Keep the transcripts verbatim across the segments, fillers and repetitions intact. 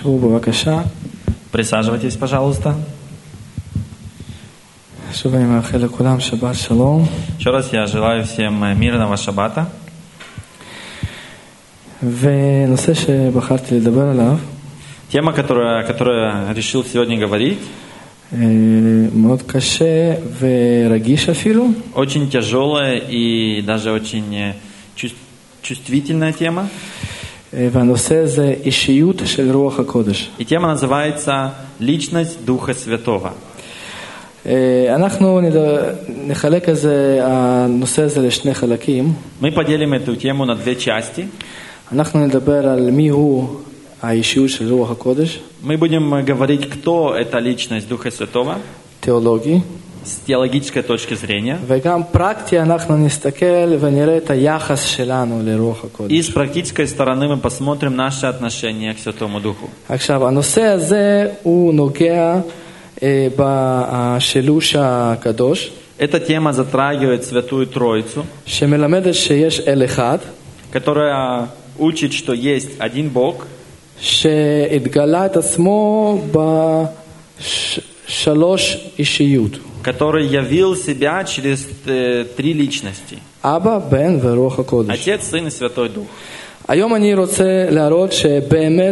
Присаживайтесь, пожалуйста. Еще раз я желаю всем мирного шаббата. Тема, которую, которую я решил сегодня говорить, очень тяжелая и даже очень чувствительная тема. И тема называется «Личность Духа Святого». Мы поделим эту тему на две части. Мы будем говорить, кто эта личность Духа Святого. Теологии. С теологической точки зрения. И с практической стороны мы посмотрим наши отношения к Святому Духу. Эта тема затрагивает Святую Троицу, которая учит, что есть один Бог, который явил себя через э, три личности. Аба, Бен, Руах ха-Кодеш. Отец, Сын и Святой Дух. היום אני רוצה להראות שבאמת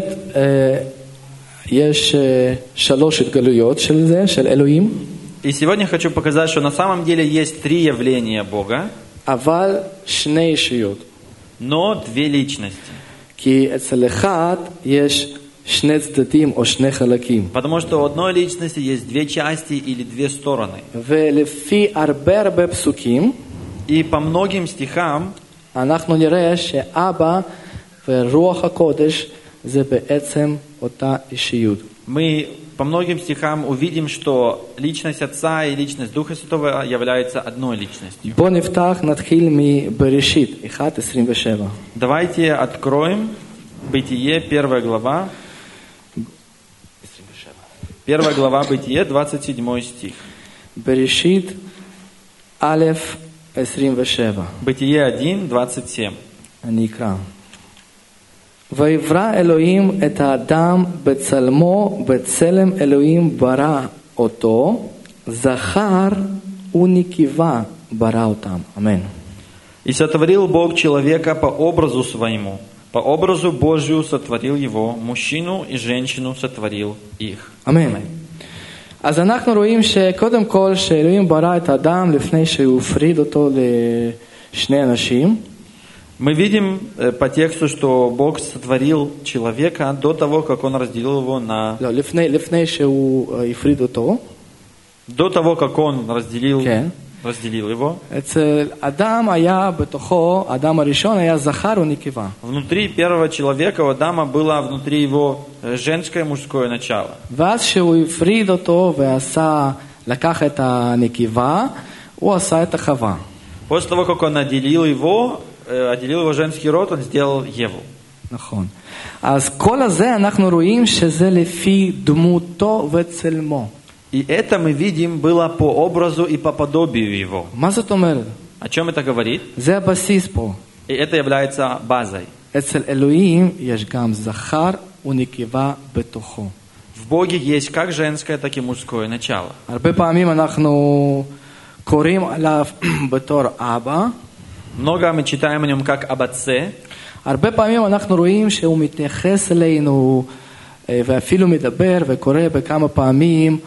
יש שלוש התגלויות של זה, של אלוהים. И сегодня хочу показать, что на самом деле есть три явления Бога. אבל שני אישיות. Но две личности. כי אצל אחד יש שני צדדים או שני חלקים. Потому что у одной личности есть две части или две стороны. ולפי הרבה הרבה פסוקים, и по многим стихам, אנחנו נראה שאבא ורוח הקודש זה בעצם אותה אישיות. Мы по многим стихам увидим, что личность Отца и личность Духа Святого являются одной личностью. בוא נפתח, נתחיל מבראשית אחת עשרים ושבע. Давайте откроем Бытие, первая глава. Первая глава Бытие, двадцать седьмой стих. Берешит Алеф עשרים ושבע. Бытие один, двадцать семь. אני אקרא. ויברא אלוהים את האדם בצלמו, בצלם אלוהים ברא אותו, זכר ונקבה ברא אותם. אמן. И сотворил Бог человека по образу своему. По образу Божию сотворил его, мужчину и женщину сотворил их. Аминь. אז אנחנו רואים שקודם כל שאלוהים ברא את האדם לפני שהוא הפריד אותו לשני אנשים. Мы видим по тексту, что Бог сотворил человека до того, как Он разделил его на... לא, לפני, לפני שהוא הפריד אותו. До того, как Он разделил... כן. разделил его. אצל אדם היה בתוכו, אדם הראשון היה זכר ונקבה. Внутри первого человека у Адама было внутри его женское и мужское начало. ואז שהוא הפריד אותו ועשה, לקח את הנקבה, הוא עשה את החווה. После того, как он отделил его, отделил его женский род, он сделал Еву. נכון. אז כל הזה אנחנו רואים שזה לפי דמותו וצלמו. И это мы видим было по образу и по подобию его. מה זאת אומרת? О чем это говорит? זה הבסיס פה. И это является базой. אצל אלוהים יש גם זכר ונקבה בתוכו. В Боге есть как женское, так и мужское начало. הרבה פעמים אנחנו קוראים עליו בתור אבא. Много мы читаем о нем как об отце. הרבה פעמים אנחנו רואים שהוא מתייחס אלינו ואפילו מדבר וקורא בכמה פעמים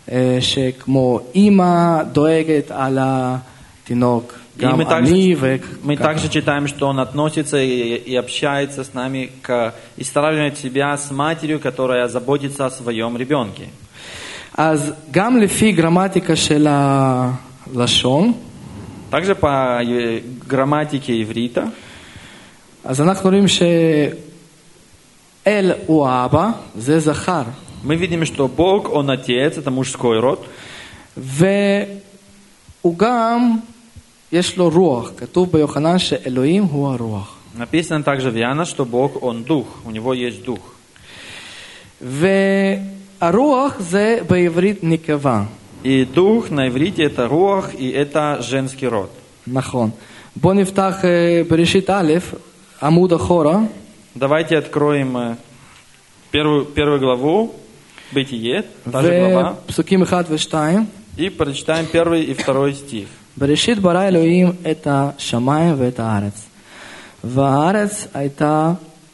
שכמו אימא דואגת על התינוק. Мы также, мы также читаем, что он относится и, и общается с нами к, и сравнивает себя с матерью, которая заботится о своем ребенке. אז גם לפי גרמטיקה של הלשון, также по грамматике иврита, אז אנחנו רואים שאל הוא האבא, זה זכר. Мы видим, что Бог, Он Отец, это мужской род. והוא גם יש לו רוח, כתוב ביוחנן שאלוהים הוא הרוח. Написано также в Иоанна, что Бог, Он дух, у него есть дух. והרוח זה בעברית נקבה. И дух на иврите это руах, и это женский род. נכון. בוא נפתח בראשית א', עמוד אחורה. Давайте откроем первую, первую главу Бытие, та же глава, ופסוקים אחד ושתיים. и прочитаем первый и второй стих. בראשית ברא אלוהים את השמיים ואת הארץ. והארץ הייתה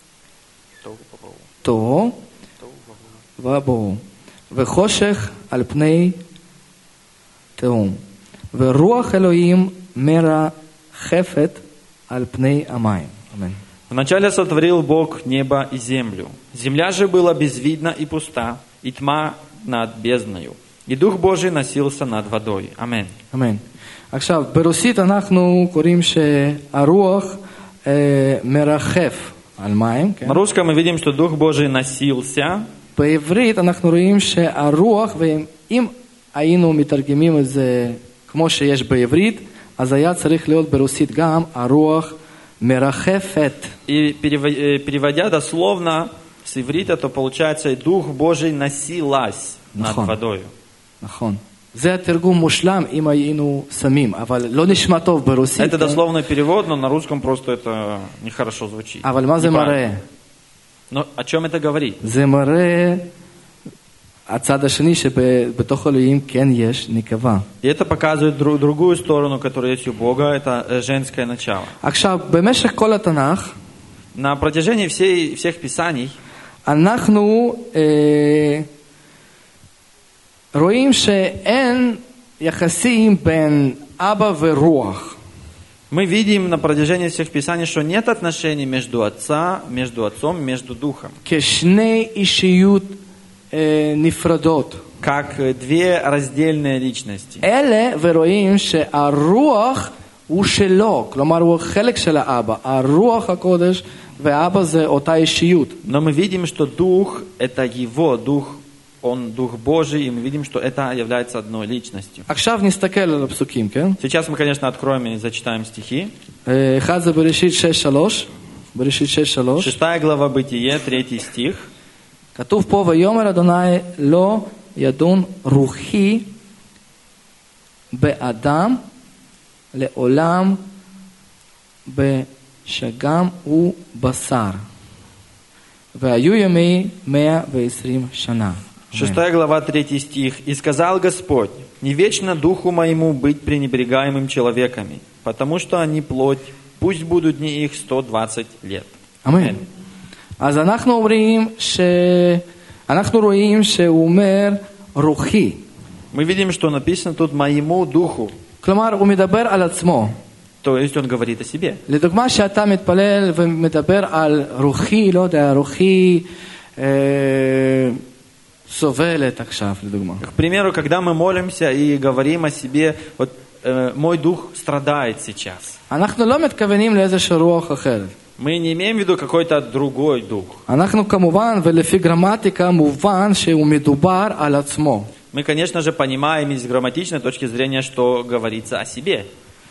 תוהו ובוהו, וחושך על פני תהום, ורוח אלוהים מרחפת על פני המים. אמן. Вначале сотворил Бог небо и землю. Земля же была безвидна и пуста, и тьма над бездною. И Дух Божий носился над водой. Аминь. אמן. עכשיו, ברוסית אנחנו קוראים שהרוח אה, מרחף על מים. כן? На русском мы видим, что Дух Божий носился. בעברית אנחנו רואים שהרוח, ואם היינו מתרגמים את זה כמו שיש בעברית, אז היה צריך להיות ברוסית גם הרוח מרחפת. И переводя дословно с иврита, то получается, и Дух Божий носилась над водой. נכון. זה התרגום מושלם אם היינו שמים, אבל לא נשמע טוב ברוסית. Это дословный перевод, но на русском просто это нехорошо звучит. אבל מה זה מראה? Но о чем это говорит? זה מראה הצד השני שבתוך אלוהים כן יש נקבה. И это показывает друг, другую сторону, которая есть у Бога, это женское начало. עכשיו, במשך כל התנ"ך, на протяжении всей, всех писаний, אנחנו אה, רואים שאין יחסים בין אבא ורוח. мы видим на протяжении всех писаний, что нет отношений между отца, между отцом, между духом. כשני אישיות אה, נפרדות. как две раздельные личности. אלה ורואים שהרוח הוא שלו, כלומר הוא חלק של האבא. הרוח הקודש והאבא זה אותה אישיות. Но мы видим, что дух это его дух. Он Дух Божий, и мы видим, что это является одной личностью. עכשיו נסתכל על הפסוקים, כן? Сейчас мы, конечно, откроем и зачитаем стихи. אחד זה בראשית שש שלוש. בראשית שש שלוש. Шестая глава Бытие, третий стих. כתוב פה, ויאמר אדוני לא ידון רוחי באדם לעולם בשגם ובשר. והיו ימי מאה ועשרים שנה. Шестая глава, третий стих. «И сказал Господь, не вечно духу моему быть пренебрегаемым человеками, потому что они плоть, пусть будут дни их сто двадцать лет». אמן. אז אנחנו אומרים ש... אנחנו רואים שהוא אומר רוחי. Мы видим, что написано тут «моему духу». כלומר, הוא מדבר על עצמו. То есть он говорит о себе. לדוגמה שאתה מתפלל ומדבר על רוחי, לא יודע, רוחי אה, סובלת עכשיו, לדוגמה. К примеру, когда мы молимся и говорим о себе, вот э, мой дух страдает сейчас. אנחנו לא מתכוונים לאיזושהי רוח אחרת. Мы не имеем в виду какой-то другой дух. אנחנו כמובן, ולפי גרמטיקה, מובן שהוא מדובר על עצמו. Мы, конечно же, понимаем из грамматичной точки зрения, что говорится о себе.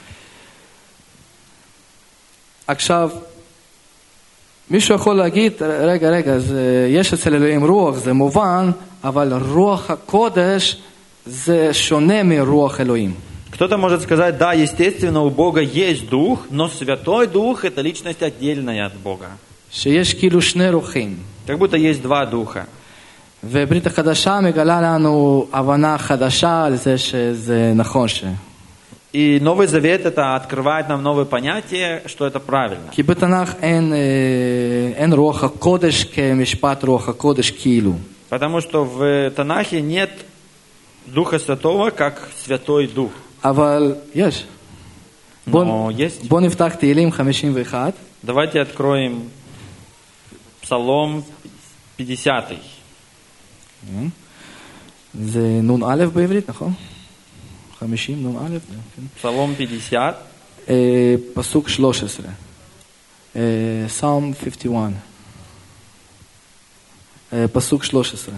עכשיו, מישהו יכול להגיד, רגע, רגע, זה, יש אצל אלוהים רוח, זה מובן, אבל רוח הקודש זה שונה מרוח אלוהים. Кто-то может сказать, да, естественно, у Бога есть дух, но Святой Дух – это личность отдельная от Бога. שיש כאילו שני רוחים. Как будто есть два духа. וברית החדשה מגלה לנו הבנה חדשה על זה שזה נכון ש... И Новый Завет это открывает нам новое понятие, что это правильно. כי בתנ"ך אין, אין רוח הקודש כמשפט רוח הקודש כאילו. Потому что в Танахе нет Духа Святого как Святой Дух. אבל יש. Но есть. בוא נפתח תהילים חמישים ואחת. Давайте откроем Псалом пятидесятый. זה נון א' בעברית, נכון? חמישים, נון א'. Псалом пятьдесят. פסוק שלוש עשרה. Psalm fifty-one. פסוק שלוש עשרה.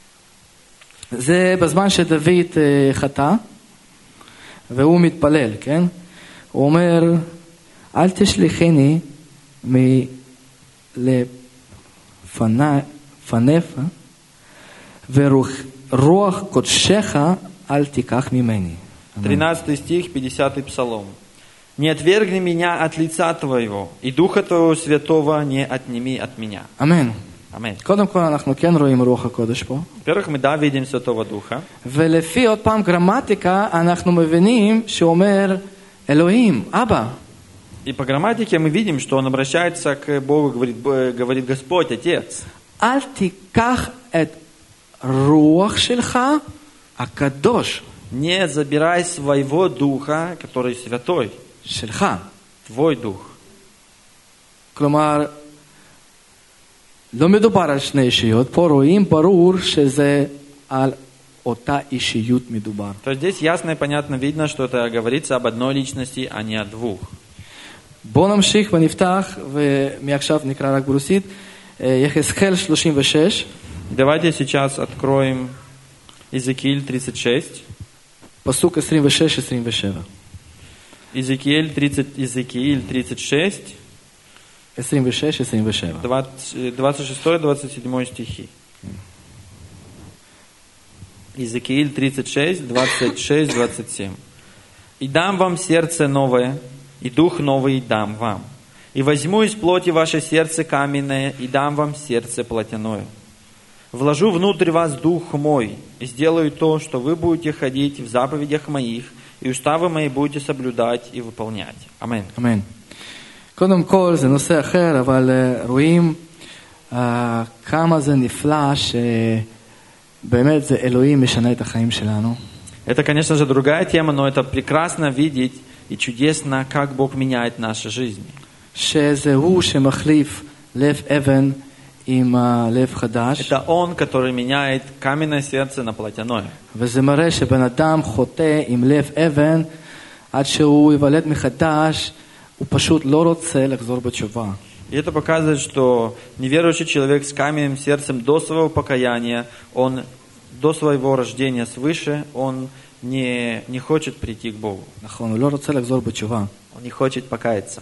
זה בזמן שדוד חטא, והוא מתפלל, כן? הוא אומר, אל תשליחני מלפניך, ורוח קודשך אל תיקח ממני. тринадцатый стих, пятидесятый Псалом. «Не отвергни меня от лица Твоего, и Духа Твоего Святого не отними от меня». Амен. Аминь. קודם כל אנחנו כן רואים רוח הקודש פה. Во-первых, мы, да, видим Святого Духа. ולפי עוד פעם גרמטיקה אנחנו מבינים שהוא אומר אלוהים, אבא. И по грамматике мы видим, что он обращается к Богу, говорит, Б- говорит Господь, Отец. אל תיקח את רוח שלך הקדוש Не забирай своего Духа, который святой, שלך. твой Дух. כלומר, לא מדובר על שני אישיות, פה רואים ברור שזה על אותה אישיות מדובר. То есть здесь ясно и понятно видно, что это говорится об одной личности, а не о двух. בואו נמשיך ונפתח, ומעכשיו נקרא רק ברוסית, יחזקאל שלושים ושש, Давайте сейчас откроем Иезекииль тридцать шесть. פסוק עשרים ושש עשרים ושבע. Иезекииль тридцать, Иезекииль тридцать шесть, עשרים ושש עשרים ושבע. двадцать шесть двадцать семь стихи. Иезекииль тридцать шесть, двадцать шесть двадцать семь. «И дам вам сердце новое, и дух новый дам вам. И возьму из плоти ваше сердце каменное, и дам вам сердце плотяное. Вложу внутрь вас дух мой, и сделаю то, что вы будете ходить в заповедях моих, и уставы мои будете соблюдать и выполнять». Аминь. אמן. קודם כל זה נושא אחר, אבל uh, רואים uh, כמה זה נפלא שבאמת זה אלוהים משנה את החיים שלנו. Это, конечно же, другая тема, но это прекрасно видеть и чудесно, как Бог меняет наши жизни. שזה הוא שמחליף לב אבן עם uh, לב חדש. Это Он, который меняет каменное сердце на плотяное. וזה מראה שבן אדם חוטא עם לב אבן עד שהוא ייוולד מחדש, הוא פשוט לא רוצה לחזור בתשובה. И это показывает, что неверующий человек с каменным сердцем до своего покаяния, он до своего рождения свыше, он не, не хочет прийти к Богу. נכון, הוא לא רוצה לחזור בתשובה. Он не хочет покаяться.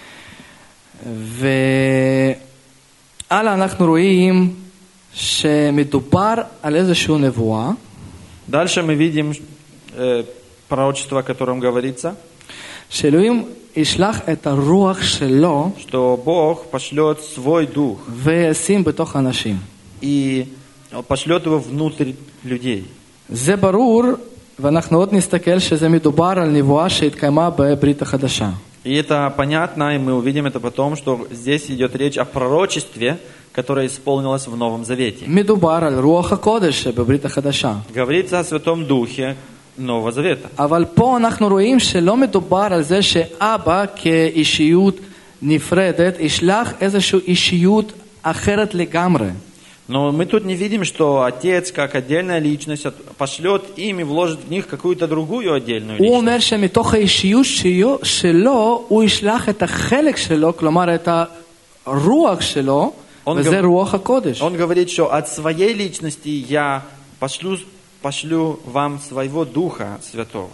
והלאה אנחנו רואים שמדובר על איזשהו נבואה. Дальше мы видим э, пророчество, о котором говорится, שאלוהים ישלח את הרוח שלו что Бог пошлет свой дух וישים בתוך אנשים. и пошлет его внутрь людей. זה ברור, ואנחנו עוד נסתכל שזה מדובר על נבואה שהתקיימה בברית החדשה. И это понятно, и мы увидим это потом, что здесь идет речь о пророчестве, которое исполнилось в Новом Завете. מדובר על רוח הקודש שבברית החדשה. Говорится о Святом Духе Нового Завета. אבל פה אנחנו רואים שלא מדובר על זה שאבא כאישיות נפרדת ישלח איזושהי אישיות אחרת לגמרי. Но мы тут не видим, что Отец, как отдельная личность, пошлет им и вложит в них какую-то другую отдельную הוא личность. אומר שמתוך האישיות שלו הוא ישלח את החלק שלו, כלומר את הרוח שלו, וזה רוח הקודש. Он говорит, что от своей личности я пошлю, пошлю вам своего Духа Святого.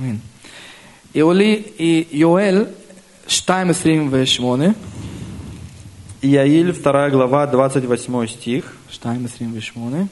יואל שתיים עשרים ושמונה. Иаиль, вторая глава, двадцать восьмой стих. שתיים עשרים ושמונה.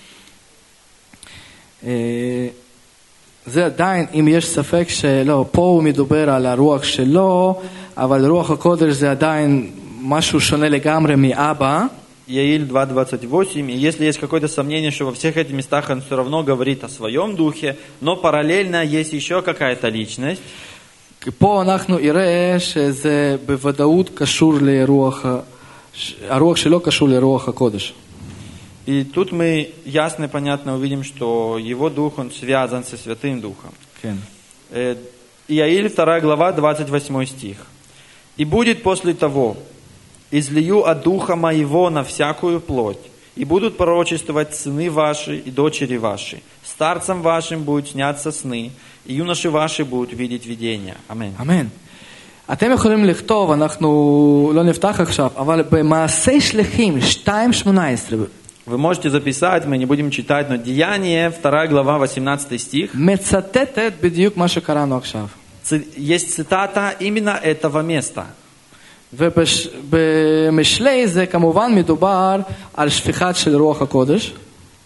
זה עדיין, אם יש ספק שלא, פה הוא מדובר על הרוח שלו, אבל רוח הקודש זה עדיין משהו שונה לגמרי מאבא. Иаиль два двадцать восемь. И если есть какое-то сомнение, что во всех этих местах он все равно говорит о своем духе, но параллельно есть еще какая-то личность. פה אנחנו נראה שזה בוודאות קשור לרוח, הרוח שלו קשור לרוח הקודש. И тут мы ясно и понятно увидим, что его дух, он связан со Святым Духом. כן. Иаиль, вторая глава, двадцать восьмой стих. «И будет после того, излию от Духа Моего на всякую плоть, и будут пророчествовать сыны ваши и дочери ваши. Старцам вашим будут сняться сны, и юноши ваши будут видеть видения». Аминь. אמן. אתם יכולים לכתוב, אנחנו לא נפתח עכשיו, אבל במעשי שליחים שתיים שמונה עשרה Вы можете записать, мы не будем читать, но Деяние, вторая глава, восемнадцатый стих. מצטטת בדיוק מה שקראנו עכשיו. Есть цитата именно этого места. ובמשלי זה כמובן מדובר על שפיכת של רוח הקודש.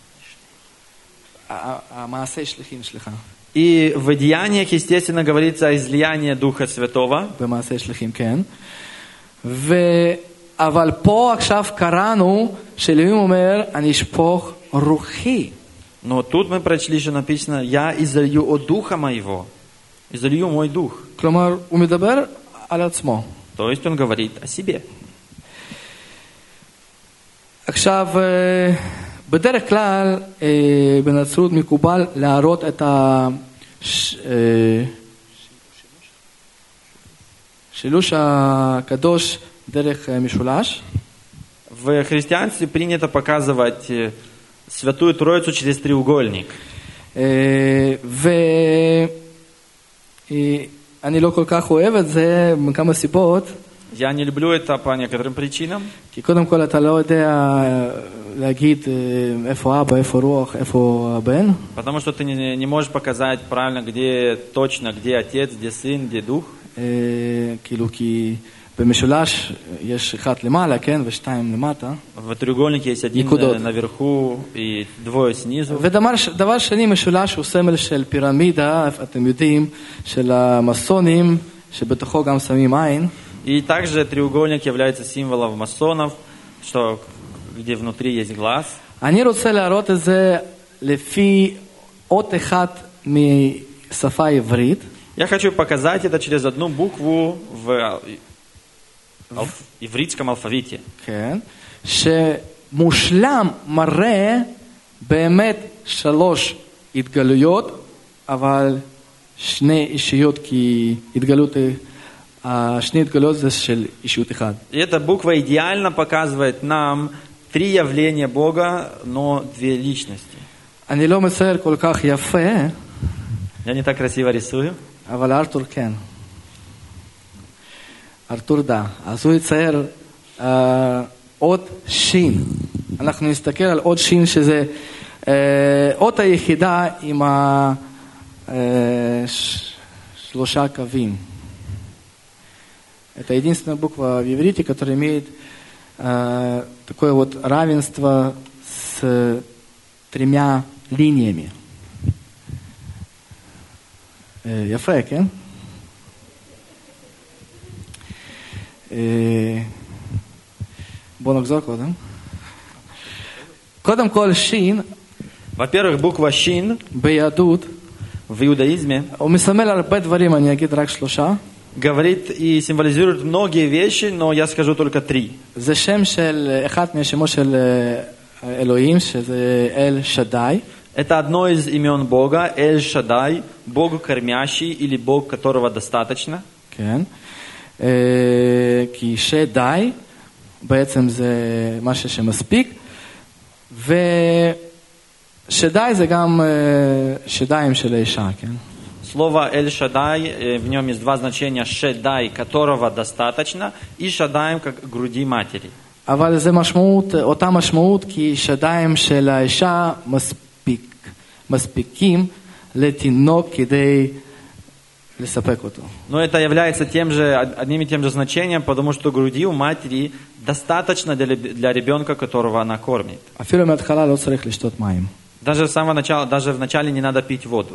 המעשי שליחים, סליחה. И в Деяниях, естественно, говорится о излиянии Духа Святого. במעשי שליחים, כן. אבל פה עכשיו קראנו שאלוהים אומר, אני אשפוך רוחי. Но тут мы прочли, что написано, я изолью от духа моего, изолью мой дух. כלומר, הוא מדבר על עצמו. То есть он говорит о себе. עכשיו, בדרך כלל בנצרות מקובל להראות את השילוש הקדוש דרך משולש. В христианстве принято показывать Святую Троицу через треугольник. ואני לא כל כך אוהב את זה מכמה סיבות. Я не люблю это по некоторым причинам. כי קודם כל אתה לא יודע להגיד איפה אבא, איפה רוח, איפה הבן. Потому что ты не, не можешь показать правильно, где точно, где отец, где сын, где дух. כאילו כי במשולש יש אחד למעלה, כן, ושתיים למטה. В треугольнике есть один נקודות. наверху и двое снизу. ודבר שני, משולש הוא סמל של פירמידה, אתם יודעים, של המסונים, שבתוכו גם שמים עין. И также треугольник является символом масонов, что, где внутри есть глаз. אני רוצה להראות את זה לפי אות אחת משפה העברית. Я хочу показать это через одну букву в алф... ивритском алфавите. כן. שמושלם מראה באמת שלוש התגלויות, אבל שני אישיות, כי התגלות, שני התגלויות זה של אישיות אחד. И эта буква идеально показывает нам три явления Бога, но две личности. אני לא מצייר כל כך יפה, Я не так красиво рисую. אבל ארתור כן. ארתור דע. אז הוא יצייר אה, עוד שין. אנחנו נסתכל על עוד שין שזה אה, עוד היחידה עם ה, אה, ש, שלושה קווים. Это единственная буква в иврите, которая имеет э, такое вот равенство с тремя линиями. יפה, כן? בוא נחזור קודם. קודם כל שין, Во-первых, буква Шин ביהדות, в иудаизме הוא מסמל הרבה דברים, אני אגיד רק שלושה. говорит и символизирует многие вещи, но я скажу только три. זה שם של אחד מהשמות של אלוהים, שזה אל שדאי. Это одно из имен Бога, Эль-Шадай, Бог кормящий или Бог, которого достаточно. כן. כי שדאי, בעצם זה משהו שמספיק. ושדאי זה גם שדיים של האישה, כן? Слово Эль-Шадай, в нем есть два значения. Шедай, которого достаточно, и Шадаем, как груди матери. אבל זה משמעות, אותה משמעות, כי שדיים של האישה מספיק, מספיקים לתינוק כדי לספק אותו. Но это является тем же, одним и тем же значением, потому что груди у матери достаточно для, для ребенка, которого она кормит. אפילו מההתחלה לא צריך לשתות מים. Даже с самого начала, даже в начале не надо пить воду.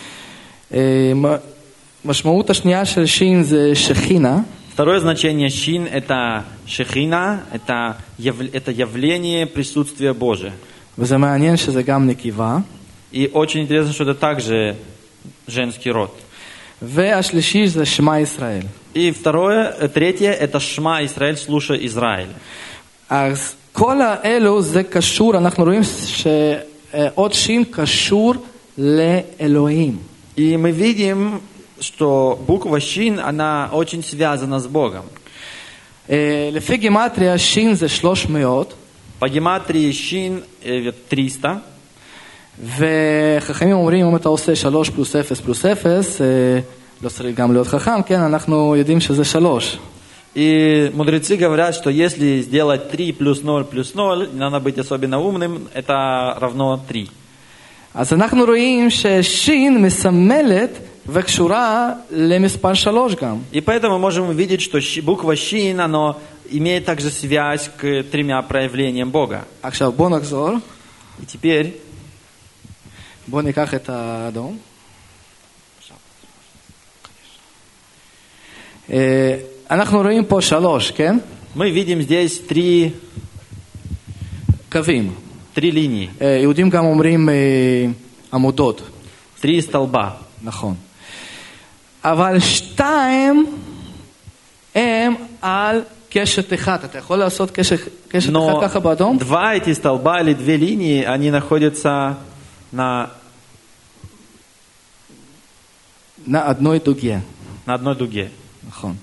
משמעות השנייה של שין זה שכינה. Второе значение Шин – это Шехина, это, яв, это явление присутствия Божия. וזה מעניין שזה גם נקבה. И очень интересно, что это также женский род. והשלישי זה שמע ישראל. И второе, третье – это Шма Израиль, слушай Израиль. אז כל האלו זה קשור, אנחנו רואים שעוד שין קשור לאלוהים. И мы видим, что буква Шин, она очень связана с Богом. לפי גימטריה, שין זה שלוש מאות. По гематрии Шин триста. וחכמים אומרים, אם אתה עושה שלוש פלוס אפס פלוס אפס, לא צריך גם להיות חכם, כן, אנחנו יודעים שזה שלוש. И мудрецы говорят, что если сделать три плюс ноль плюс ноль, не надо быть особенно умным, это равно три. אז אנחנו רואים ששין מסמלת וקשורה למספר שלוש גם. И поэтому мы можем увидеть, что буква Шин, она имеет также связь к тремя проявлениям Бога. עכשיו בוא נחזור. И теперь בוא ניקח את האדום. אנחנו רואים פה שלוש, כן? Мы видим здесь три, קווים. три линии, אה, יהודים גם אומרים אה, עמודות, три столба. נכון. אבל שתיים הם על קשת אחד. אתה יכול לעשות קשת, קשת אחד Но ככה באדום? два эти столба или две линии, они находятся на, на одной дуге. на одной дуге. נכון.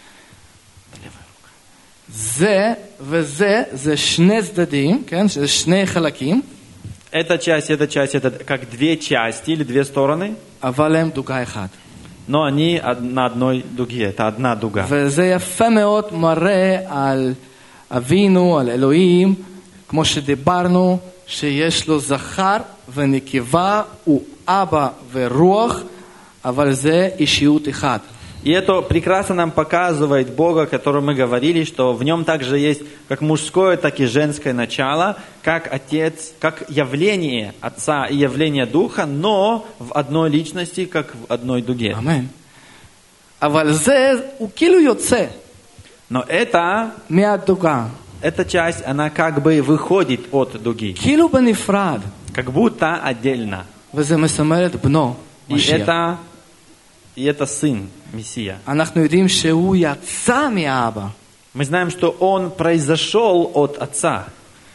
זה וזה, זה שני צדדים, כן? זה שני חלקים, Эта часть, эта часть, это как две части или две стороны, אבל הם דוגה אחת. но они од- на одной дуге, это одна дуга. וזה יפה מאוד מראה על אבינו, על אלוהים, כמו שדיברנו, שיש לו זכר ונקבה, הוא אבא ורוח, אבל זה אישיות אחת. И это прекрасно нам показывает Бога, о котором мы говорили, что в нем также есть как мужское, так и женское начало, как Отец, как явление Отца и явление Духа, но в одной личности, как в одной дуге. אמן. אבל זה, הוא כאילו יוצא Но это, מהדוגה, эта часть, она как бы выходит от дуги, כאילו בנפרד, как будто отдельно. וזה מסמל את בנו, И משיח. это, и это Сын, Мессия. אנחנו יודעים שהוא יצא מאבא, Мы знаем, что Он произошел от Отца.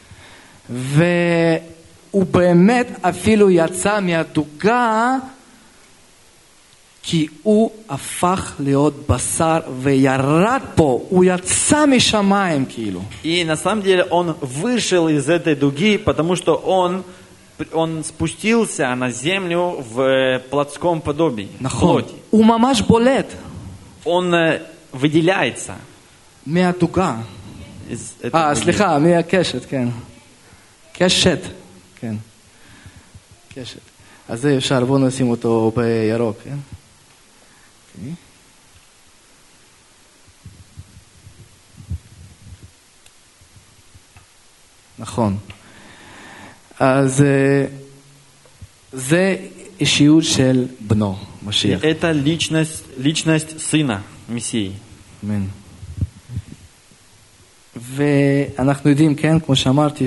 והוא באמת אפילו יצא מהדוגה, כי הוא הפך להיות בשר וירד פה, הוא יצא משמיים כאילו. И на самом деле Он вышел из этой дуги, потому что Он, он спустился на землю в плотском подобии, в נכון, плоти. הוא ממש בולט Он э, выделяется מהדוגה. из этой אה, дуги. סליחה, מהקשת, כן. קשת, כן. קשת. אז זה אפשר, בואו נשים אותו בירוק, כן? אוקיי. נכון. אז אה, זה אישיות של בנו, И משיח. это личность, личность Сына Мессии. אמן. ואנחנו יודעים, כן, כמו שאמרתי,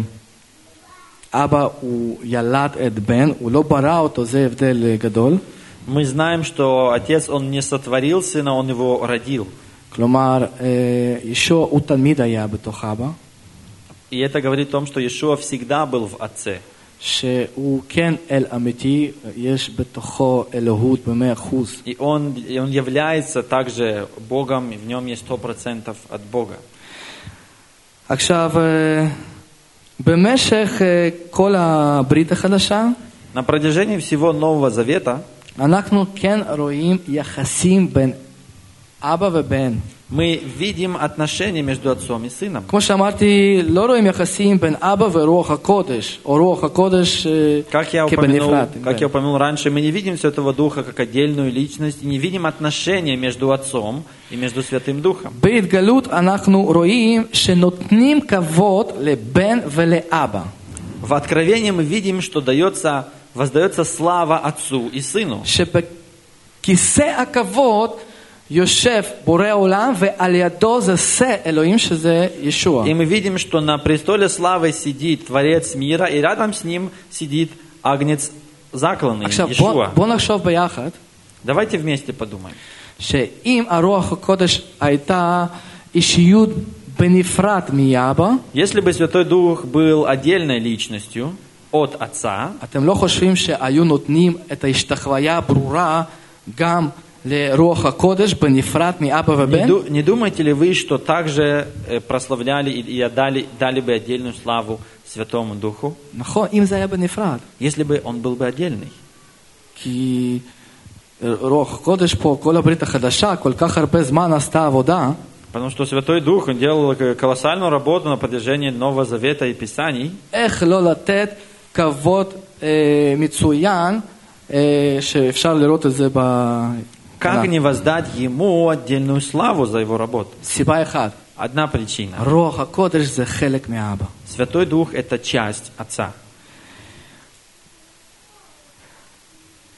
שאבא הוא ילד את בן, הוא לא ברא אותו, זה הבדל גדול. Мы знаем, что Отец, Он не сотворил Сына, Он его родил. כלומר, אה, ישוע הוא תמיד היה בתוך אבא, И это говорит о том, что Иешуа всегда был в Отце. שהוא כן אל אמיתי, יש בתוכו אלוהות במאה אחוז. И он, и он является также Богом, и в нем есть сто процентов от Бога. עכשיו, אה, במשך אה, כל הברית החדשה, На протяжении всего Нового Завета אנחנו כן רואים יחסים בין אבא ובן. мы видим отношения между Отцом и Сыном. כמו שאמרתי, לא רואים יחסים בין אבא ורוח הקודש, או רוח הקודש אה, Как я, упомянул, כבנפרד. как я упомянул раньше, мы не видим Святого Духа как отдельную личность, и не видим отношения между Отцом и между Святым Духом. בהתגלות אנחנו רואים שנותנים כבוד לבן ולאבא. В Откровении мы видим, что дается, воздается слава Отцу и Сыну. שבכיסא הכבוד יושב בורא עולם, ועל ידו זה שא אלוהים שזה ישוע. И мы видим, что на престоле славы сидит Творец мира, и рядом с ним сидит Агнец закланный, עכשיו בוא, Иешуа. בוא נחשוב ביחד, Давайте вместе подумаем. שאם הרוח הקודש הייתה אישיות בנפרד מאבא, Если бы Святой Дух был отдельной личностью от Отца, אתם לא חושבים שהיו נותנים את ההשתחוויה הברורה גם לרוח הקודש בנפרד מאבא не, ובן? ду- не думаете ли вы, что также э, прославляли и, и отдали, дали бы отдельную славу Святому Духу, נכון, אם זה היה בנפרד. если бы он был бы отдельный? כי רוח הקודש פה, כל הברית החדשה, כל כך הרבה זמן עשתה עבודה, Потому что Святой Дух, он делал к- колоссальную работу на протяжении Нового Завета и Писаний. איך לא לתת כבוד אה, מצוין, אה, שאפשר לראות את זה Как не воздать ему отдельную славу за его работу? סיבה אחת, Одна причина. רוח הקודש זה חלק מאבא. Святой Дух – это часть Отца.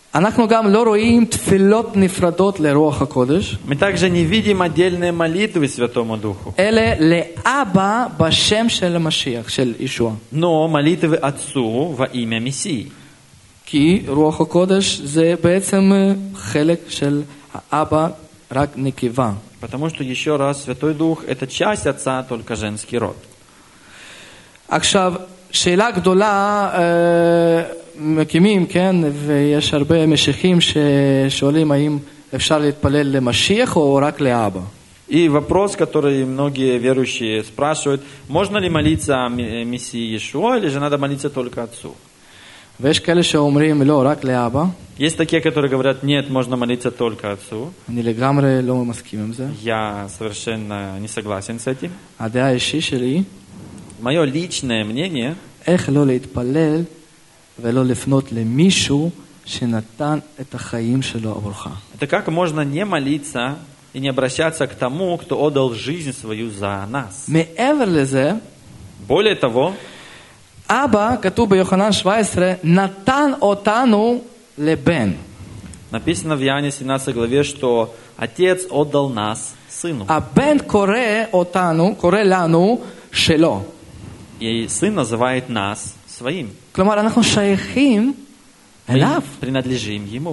אנחנו גם לא רואים תפילות נפרדות לרוח הקודש, Мы также не видим отдельные молитвы Святому Духу, אלא לאבא בשם של המשיח, של ישוע. но молитвы Отцу во имя Мессии. כי רוח הקודש זה בעצם חלק של האבא, רק נקבה. Потому что, еще раз, Святой Дух – это часть Отца, только женский род. עכשיו, שאלה גדולה, אה, מקימים, כן, ויש הרבה משיחים ששואלים האם אפשר להתפלל למשיח או רק לאבא. И вопрос, который многие верующие спрашивают, можно ли молиться о Мессии Иешуа, или же надо молиться только Отцу? ויש כאלה שאומרים לא, רק לאבא. Есть такие, которые говорят, нет, можно молиться только Отцу. אני לגמרי לא מסכים עם זה. Я совершенно не согласен с этим. הדעה האישית שלי, Мое личное мнение, איך לא להתפלל ולא לפנות למישהו שנתן את החיים שלו עבורך. это как можно не молиться и не обращаться к тому, кто отдал жизнь свою за нас. מעבר לזה, Более того, אבא, כתוב ביוחנן שבע עשרה, נתן אותנו לבן. написано в Иоанне семнадцатой главе, что Отец отдал нас Сыну. הבן קורא אותנו, קורא לנו שלו. И Сын называет нас своим. כלומר, אנחנו שייכים אליו. Мы принадлежим Ему.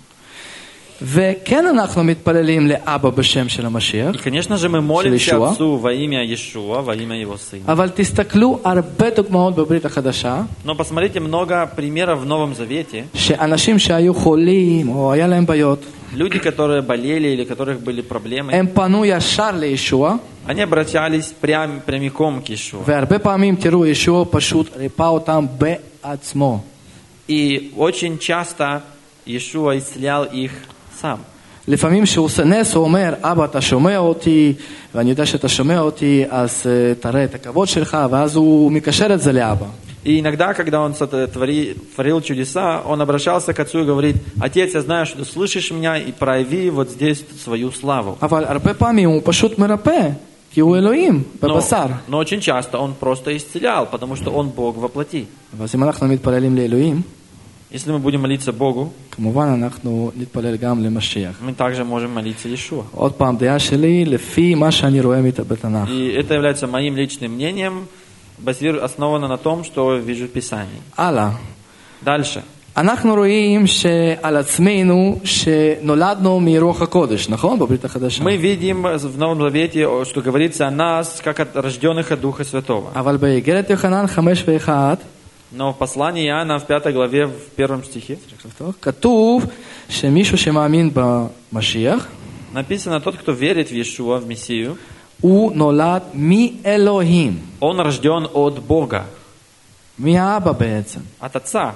וכן אנחנו מתפללים לאבא בשם של המשיח. И, конечно же, мы молимся Иешуа. Отцу во имя Иешуа, во имя Его Сына. אבל תסתכלו הרבה דוגמאות בברית החדשה, Но посмотрите, много примеров в Новом Завете. שאנשים שהיו חולים או היה להם בעיות, Люди, которые болели или у которых были проблемы, הם פנו ישר לישוע, они обращались прям, прямиком к Иешуа. והרבה פעמים תראו, ישוע פשוט ריפא אותם בעצמו. И очень часто Иешуа исцелял их сам. לפעמים שהוא עושה נס, הוא אומר, אבא, אתה שומע אותי, ואני יודע שאתה שומע אותי, אז uh, תראה את הכבוד שלך, ואז הוא מקשר את זה לאבא. И иногда, когда он сотвори- творил чудеса, он обращался к Отцу и говорит, Отец, я знаю, что ты слышишь меня, и прояви вот здесь свою славу. אבל הרבה פעמים הוא פשוט מרפא, כי הוא אלוהים, Но, בבשר. но очень часто он просто исцелял, потому что он Бог во плоти. אז אם אנחנו מתפללים לאלוהים, Если мы будем молиться Богу, כמובן אנחנו נתפלל גם למשיח. мы также можем молиться Иешуа. עוד פעם, דעה שלי, לפי מה שאני רואה בתנ"ך. И это является моим личным мнением, базиру- основано на том, что вижу в Писании. הלאה. Дальше. אנחנו רואים שעל עצמנו שנולדנו מרוח הקודש, נכון? בברית החדשה. Мы видим в Новом Завете, что говорится о нас, как от рожденных от Духа Святого. אבל באיגרת יוחנן חמש ואחת, Но в послании Иоанна в пятой главе, в первом стихе, כתוב שמישהו שמאמין במשיח, написано, тот, кто верит в Иешуа, в Мессию, הוא נולד מאלוהים. он рожден от Бога, מהאבא בעצם. от Отца.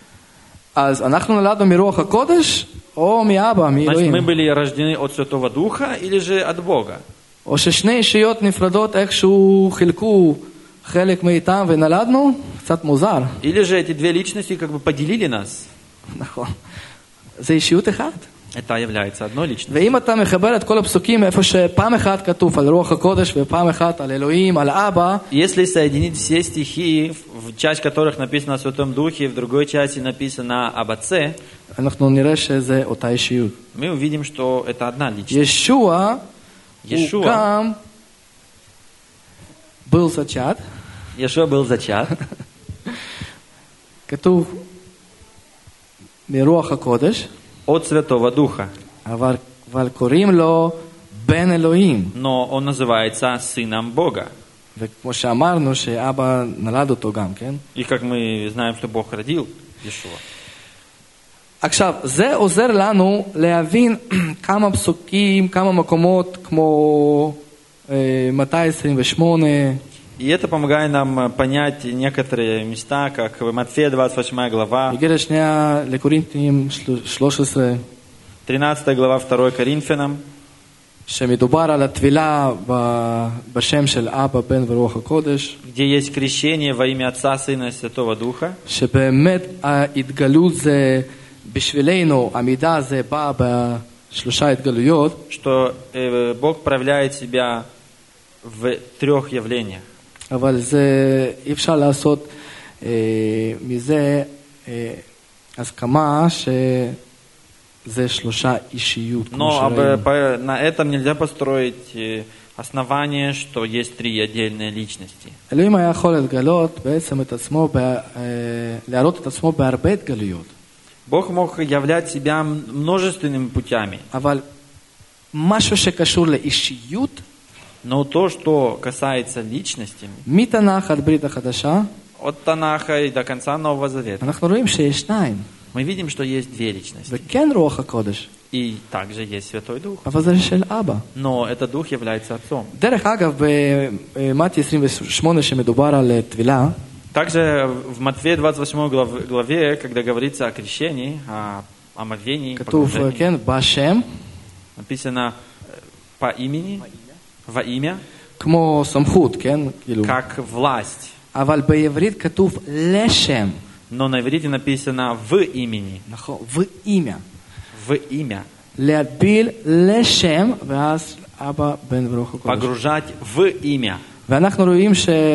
אז אנחנו נולדנו מרוח הקודש, או מאבא, Значит, מאלוהים. мы были рождены от Святого Духа или же от Бога? או ששני אישיות נפרדות איכשהו חילקו חלק מאיתם ונולדנו, קצת מוזר. Или же эти две личности как бы поделили нас? נכון. זה אישיות אחת. Это является одной личностью. ואם אתה מחבר את כל הפסוקים איפה שפעם אחת כתוב על רוח הקודש ופעם אחת על אלוהים, על אבא, Если соединить все стихи, в часть которых написано о Святом Духе, в другой части написано об Отце, אנחנו נראה שזה אותה אישיות. мы увидим, что это одна личность. ישוע הוא ישוע. גם был зачат, Иешуа был зачат, כתוב מרוח הקודש, от Святого Духа, אבל, אבל קוראים לו בן אלוהים. но он называется Сыном Бога. וכמו שאמרנו שאבא נולד אותו גם, כן? И как мы знаем, что Бог родил Иешуа. עכשיו, זה עוזר לנו להבין כמה פסוקים, כמה מקומות, כמו אה, מאתיים עשרים ושמונה, И это помогает нам понять некоторые места, как в Матфея двадцать восьмая глава, איגרת שנייה לקורינתים שלוש עשרה, тринадцатая глава второй Коринфянам, שמדובר על הטבילה ב- בשם של אבא, בן ורוח הקודש, где есть крещение во имя Отца, Сына и Святого Духа, שבאמת ההתגלות זה בשבילנו, המידע הזה בא בשלושה התגלויות, что э, Бог проявляет себя в трех явлениях. אבל זה אי אפשר לעשות אה, מזה אה, הסכמה שזה שלושה אישיות, כמו Но об- שראינו. по- на этом нельзя построить э, основание, что есть три отдельные личности. אלוהים היה יכול להתגלות בעצם את עצמו, ב- אה, להראות את עצמו בהרבה התגלויות. Бог мог являть себя м- множественными путями, אבל משהו שקשור לאישיות, но то, что касается личности, מתנ"ך עד ברית החדשה, от Танаха и до конца Нового Завета, אנחנו רואים שיש שניים, мы видим, что есть две личности. וכן רוח הקודש, И также есть Святой Дух. אבל זה של אבא. Но этот Дух является Отцом. דרך אגב, במתי עשרים ושמונה שמדובר על טבילה, Также в Матфея двадцать восьмой глав- главе, когда говорится о крещении, о омовении, כתוב, погружении, כן, בשם, написано э, по имени, во имя, כמו סמכות, כן, כאילו. как власть. אבל בעברית כתוב לשם, Но на иврите написано в имени, נכון, ואימא. в имя. להטביל לשם, ואז אבא, בן ורוח הקודש. Погружать в имя. ואנחנו רואים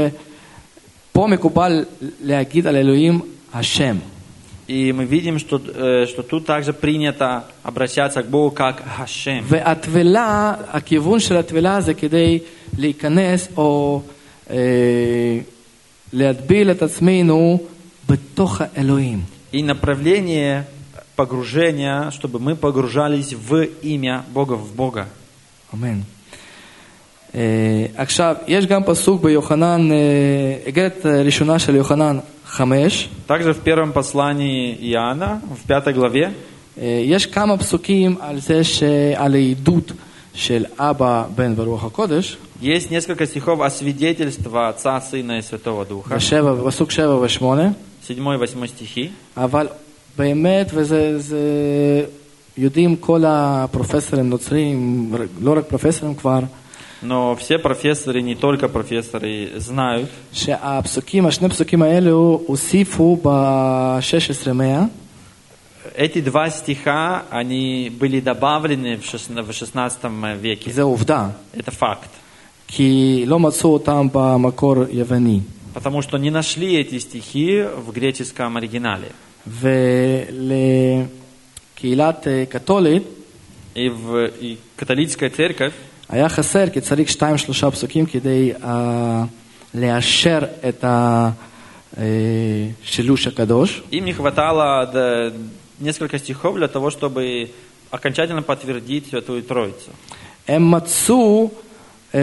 שפה מקובל להגיד על אלוהים השם. И мы видим, что, э, что тут также принято обращаться к Богу как Хашем. והטבילה, הכיוון של הטבילה זה כדי להיכנס או אה, להטביל את עצמנו בתוך האלוהים. И направление погружения, чтобы мы погружались в имя Бога, в Бога. אמן. אה, עכשיו, יש גם פסוק ביוחנן, אה, איגרת ראשונה של יוחנן חמש. Также в первом послании Иоанна, в пятой главе, אה, יש כמה פסוקים על זה, ש- על העדות של אבא, בן ורוח הקודש. есть несколько стихов о свидетельстве Отца, Сына и Святого Духа. בשבע, בפסוק שבע ושמונה. седьмой и восьмой стихи. אבל באמת, וזה זה, יודעים כל הפרופסורים נוצרים, לא רק פרופסורים כבר, Но все профессоры, не только профессоры, знают, שהפסוקים, השני פסוקים האלו הוסיפו ב-שש עשרה מאה, эти два стиха, они были добавлены в шестна- в шестнадцатом веке. זה עובדה, Это факт. כי לא מצאו אותם במקור יווני. Потому что не нашли эти стихи в греческом оригинале. ולקהילת קתולית И в и католическая церковь היה חסר, כי צריך שתיים שלושה פסוקים כדי uh, לאשר את השילוש הקדוש. им не хватало да, несколько стихов для того, чтобы окончательно подтвердить Святую Троицу. הם מצאו אה,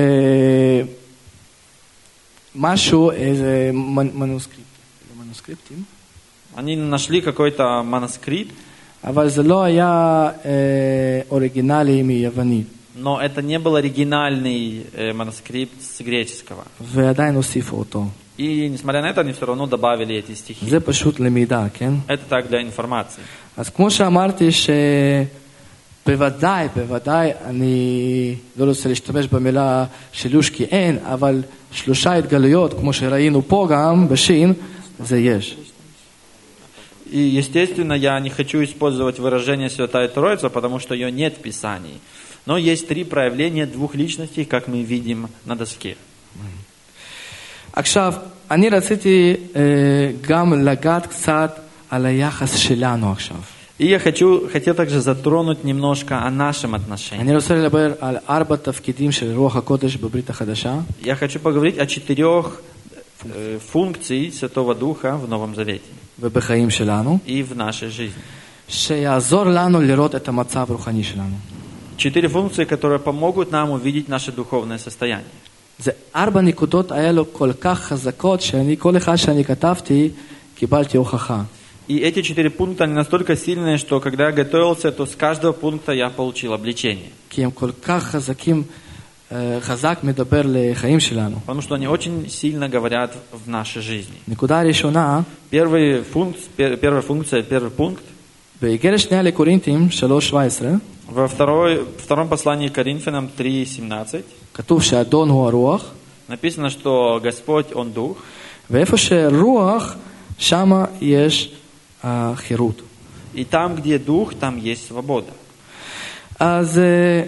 משהו, איזה מנ- מנוסקריפט, לא מנוסקריפטים, Они нашли какой-то манускрипт, אבל זה לא היה אה, אוריגינלי מיוונית, но это не был оригинальный э, манускрипт с греческого. ועדיין הוסיפו אותו. И несмотря на это, они все равно добавили эти стихи. זה פשוט למידה, כן? Это так для информации. אז כמו שאמרתי שבוודאי, בוודאי, אני לא רוצה להשתמש במילה שילוש כי אין, אבל שלושה התגלויות, כמו שראינו פה גם, בשין, זה יש. И, естественно, я не хочу использовать выражение Святая Троица, потому что ее нет в Писании. Но есть три проявления двух личностей, как мы видим на доске. עכשיו, אני רציתי אה, גם לגעת קצת על היחס שלנו עכשיו. И я хочу, хотел также затронуть немножко о нашем отношении. אני רוצה לדבר על ארבע תפקידים של רוח הקודש בברית החדשה, Я хочу поговорить о четырех э, функций Святого Духа в Новом Завете ובחיים שלנו, и в нашей жизни. שיעזור לנו לראות את המצב הרוחני שלנו. Четыре функции, которые помогут нам увидеть наше духовное состояние. זה ארבע נקודות האלו כל כך חזקות, שאני, כל אחד שאני כתבתי, קיבלתי הוכחה. И эти четыре пункта, они настолько сильные, что когда я готовился, то с каждого пункта я получил обличение. כי הם כל כך חזקים, אה, חזק מדבר לחיים שלנו. Потому что они очень сильно говорят в нашей жизни. נקודה ראשונה, Первый функт, пер- первая функция, первый пункт. באיגרת שנייה לקורינתים, שלוש שבע עשרה, Во второй, втором послании к Коринфянам три семнадцать כתוב שהאדון הוא הרוח, написано, что Господь, Он Дух. ואיפה שרוח, שמה יש אה, חירות. И там, где Дух, там есть свобода. אז אה,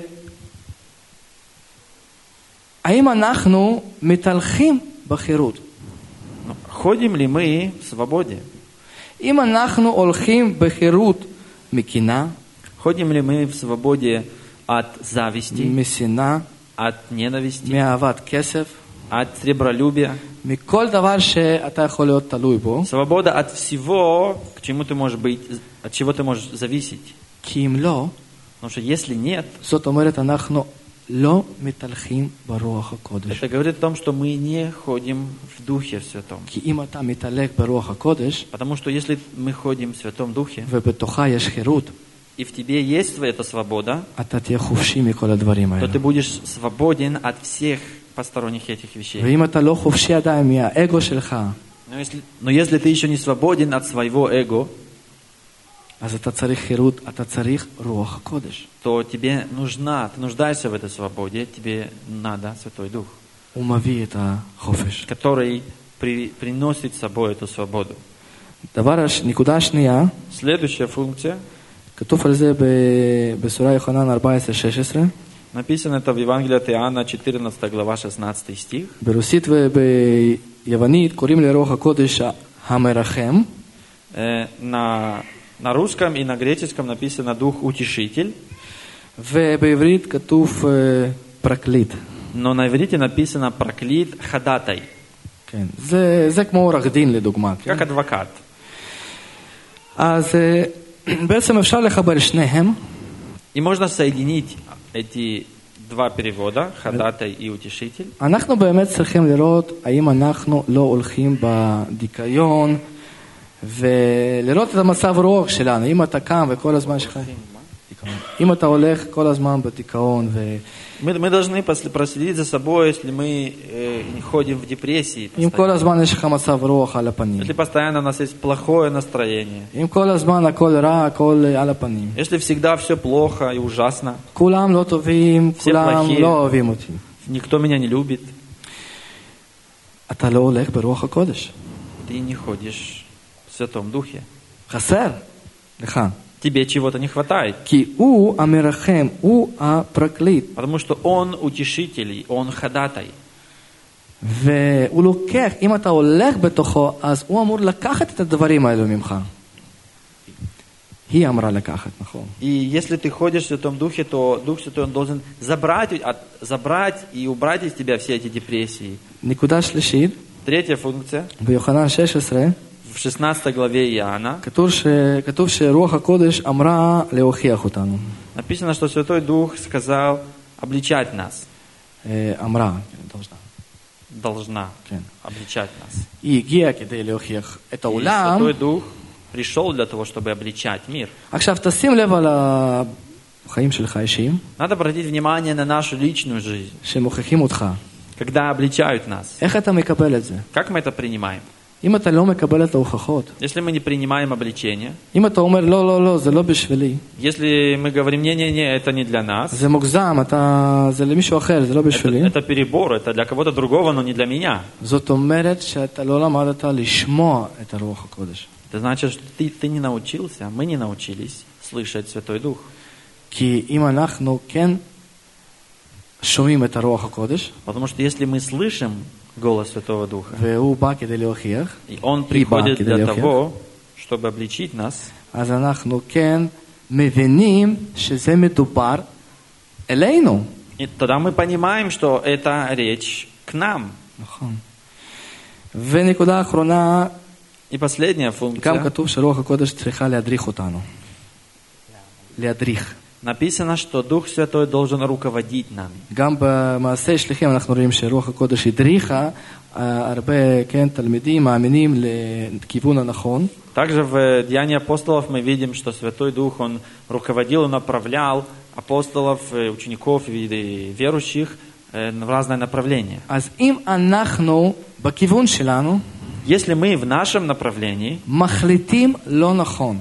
האם אנחנו מתהלכים בחירות? Но ходим ли мы в свободе? אם אנחנו הולכים בחירות מקנאה, Ходим ли мы в свободе от зависти, משנאה, от ненависти, מאהבת כסף, от сребролюбия? מכל דבר שאתה יכול להיות תלוי בו, Свобода от всего, к чему ты можешь быть, от чего ты можешь зависеть. כי אם לא, Потому что если нет, זאת אומרת אנחנו לא מתהלכים ברוח הקודש. это говорит о том, что мы не ходим в Духе Святом. כי אם אתה מתהלך ברוח הקודש, Потому что если мы ходим в Святом Духе, ובתוכה יש חירות, и в тебе есть эта свобода, אתה תהיה חופשי מכל הדברים то האלה. ты будешь свободен от всех посторонних этих вещей. ואם אתה לא חופשי עדיין מהאגו שלך, Но если, но если ты еще не свободен от своего эго, אז אתה צריך חירות, אתה צריך רוח הקודש. то тебе нужна, ты нуждаешься в этой свободе, тебе надо Святой Дух, הוא מביא את החופש. который при, приносит с собой эту свободу. דבר, הש- נקודה השנייה, Следующая функция, כתוב על זה ב- בסורה יוחנן ארבע עשרה שש עשרה, написано это в Евангелии от Иоанна, четырнадцатая глава, шестнадцатый стих. ברוסית וביוונית קוראים לרוח הקודש המרחם, Э, на, на русском и на греческом написано Дух Утешитель, ובעברית כתוב אה, פרקליט. но на иврите написано Проклит Хадатай, כן. זה, זה כמו עורך דין לדוגמה. כן? как адвокат. אז אה, בעצם אפשר לחבר שניהם, И можно соединить эти два перевода, Хадатай и Утешитель. אנחנו באמת צריכים לראות האם אנחנו לא הולכים בדיכאון ולראות את המצב רוח שלנו. אם אתה קם וכל הזמן שלך... דיכאון. אם אתה הולך כל הזמן בדיכאון ו... Мы, мы должны пос- проследить за собой, если мы э, не ходим в депрессии. אם כל постоянно. הזמן יש לך מצב רוח על הפנים. Если постоянно у нас есть плохое настроение. אם כל הזמן הכל רע, הכל על הפנים. Если всегда все плохо и ужасно. כולם לא טובים, все כולם плохие, לא אוהבים אותי. никто меня не любит. אתה לא הולך ברוח הקודש. Ты не ходишь в Святом Духе. חסר לך. Тебе чего-то не хватает. כי הוא המרחם, הוא הפרקליט. Потому что Он утешитель, Он хадатай. והוא לוקח, אם אתה הולך בתוכו, אז הוא אמור לקחת את הדברים האלו ממך. היא אמרה לקחת, נכון. И если ты ходишь в Святом Духе, то Дух Святой Он должен забрать, от- забрать и убрать из тебя все эти депрессии. נקודה שלישית, Третья функция. ביוחנן שש עשרה, В шестнадцатой главе Иоанна כתוב, ש... כתוב שרוח הקודש אמרה להוכיח אותנו. написано, что Святой Дух сказал обличать нас. אה, אמרה, כן, должна. Должна כן. обличать нас. היא הגיעה כדי להוכיח את И העולם. Святой Дух пришел для того, чтобы обличать мир. עכשיו תשים לב על החיים שלך האישיים, Надо обратить внимание на нашу личную жизнь, שמוכיחים אותך. когда обличают нас. איך אתה מקבל את זה? Как мы это принимаем? אם אתה לא מקבל את ההוכחות, Если мы не принимаем обличение, אם אתה אומר לא, לא, לא, זה לא בשבילי, если мы говорим, не-не-не, это не для нас, זה מוגזם, אתה, זה למישהו אחר, זה לא это, בשבילי, это перебор, это для кого-то другого, но не для меня. זאת אומרת שאתה לא למדת לשמוע את הרוח הקודש. Это значит, что ты, ты не научился, мы не научились слышать Святой Дух. כי אם אנחנו כן שומעים את הרוח הקודש, Потому что если мы слышим голос Святого Духа, והוא בא כדי להוכיח, и Он И приходит баки для для того, чтобы обличить нас, אז אנחנו כן מבינים שזה מדובר אלינו. и тогда мы понимаем, что это речь к нам. נכון. ונקודה אחרונה, И последняя גם функция. כתוב שרוח הקודש צריכה להדריך אותנו. להדריך. Написано, что Дух Святой должен руководить нами. גם במעשה שליחים אנחנו רואים שרוח הקודש הדריכה אה, הרבה, כן, תלמידים מאמינים לכיוון הנכון. Также в Деянии апостолов мы видим, что Святой Дух, Он руководил и направлял апостолов, э, учеников и верующих э, в разное направление. אז אם אנחנו בכיוון שלנו Если мы в нашем направлении מחליטים לא נכון,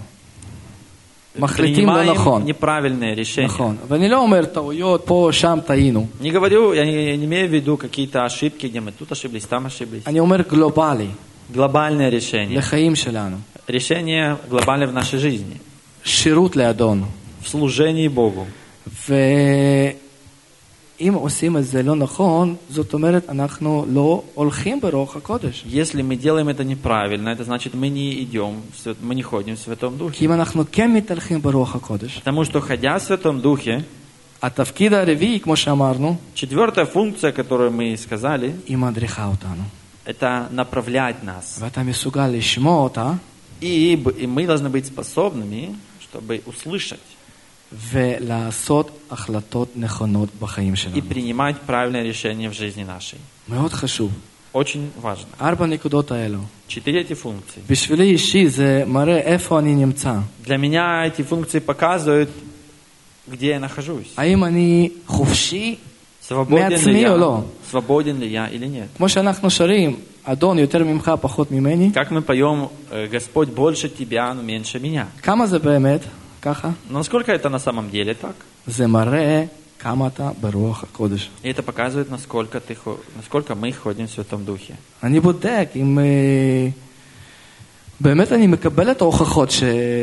מחליטים לא принимаем נכון, неправильные решения, נכון. ואני לא אומר טעויות, פה, שם טעינו. не говорю, я не, я не имею в виду какие-то ошибки, где мы тут ошиблись, там ошиблись. אני אומר גלובלי, Глобальное решение. לחיים שלנו. Решение глобальное в нашей жизни. שירות לאדון. В служении Богу. ואם אם עושים את זה לא נכון, זאת אומרת, אנחנו לא הולכים ברוח הקודש. Если мы делаем это неправильно, это значит, мы не идем, в свят- мы не ходим в Святом Духе. כי אם אנחנו כן מתהלכים ברוח הקודש, Потому что, ходя в Святом Духе, התפקיד הרביעי, כמו שאמרנו, четвертая функция, которую мы сказали, היא מדריכה אותנו. это направлять нас. ואתה מסוגל לשמוע אותה, И, б- и мы должны быть способными, чтобы услышать ולעשות החלטות נכונות בחיים и שלנו. принимать правильное решение в жизни нашей. מאוד חשוב. Очень важно. ארבע נקודות האלו. Четыре эти функции. בשבילי אישי זה מראה איפה אני נמצא. Для меня эти функции показывают, где я нахожусь. האם אני חופשי? Свободен ли מעצמי או לא? я, свободен ли я или нет. כמו שאנחנו שרים, אדון יותר ממך, פחות ממני. Как мы поем, э, Господь больше тебя, но меньше меня. כמה זה באמת? ככה? Но насколько это на самом деле так? זה מראה כמה אתה ברוח הקודש. И это показывает, насколько, ты, хо- насколько мы ходим в Святом Духе. אני בודק אם אה, באמת אני מקבל את ההוכחות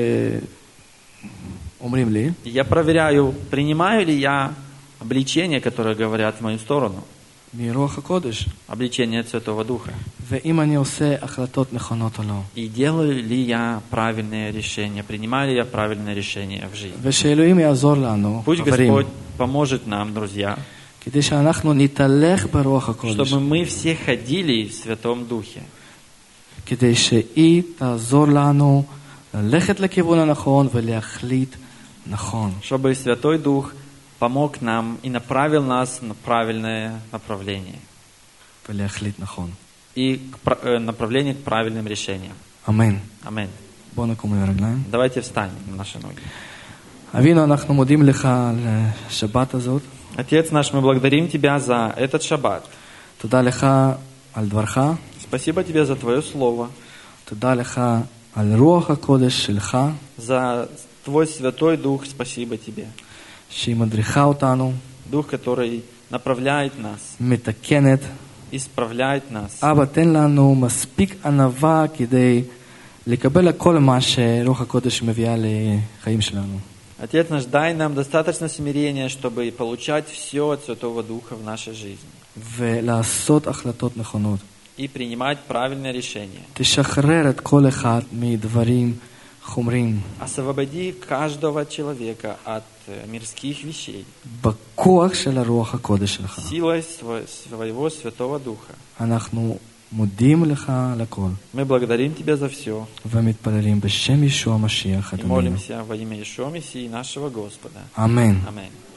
שאומרים לי, И я проверяю, принимаю ли я обличения, которые говорят в мою сторону. מרוח הקודש. Обличение от Святого Духа. ואם אני עושה החלטות נכונות או לא. И делаю ли я правильные решения, принимаю ли я правильные решения в жизни. ושאלוהים יעזור לנו, Пусть חברים, Господь поможет нам, друзья, כדי שאנחנו נתהלך ברוח הקודש, чтобы мы все ходили в Святом Духе, כדי שהיא תעזור לנו ללכת לכיוון הנכון ולהחליט נכון. чтобы Святой Дух помог нам и направил нас на правильное направление. ולהחליט נכון. И к пра- э, направление к правильным решениям. אמן. Аминь. בואו נקום לרגליים. Давайте встанем на наши ноги. אבינו, אנחנו מודים לך על השבת הזאת. Отец наш, мы благодарим Тебя за этот шаббат. תודה לך על דברך. Спасибо Тебе за Твое Слово, תודה לך על רוח הקודש שלך, за Твой Святой Дух. Спасибо Тебе. שהיא מדריכה אותנו, Дух, который направляет нас, מתקנת. исправляет нас. אבא, תן לנו מספיק ענווה כדי לקבל הכל מה שרוח הקודש מביאה לחיים שלנו. Отец наш, дай нам достаточно смирения, чтобы получать все от Святого Духа в нашей жизни ולעשות החלטות נכונות. и принимать правильные решения. תשחרר את כל אחד מדברים חומרים, Освободи каждого человека от э, мирских вещей בכוח של הרוח הקודש שלך. силой сво- своего Святого Духа. אנחנו מודים לך על הכל, Мы благодарим Тебя за все ומתפללים בשם ישוע המשיח и אדוננו. молимся во имя Иешуа Мессии, нашего Господа. אמן. Аминь.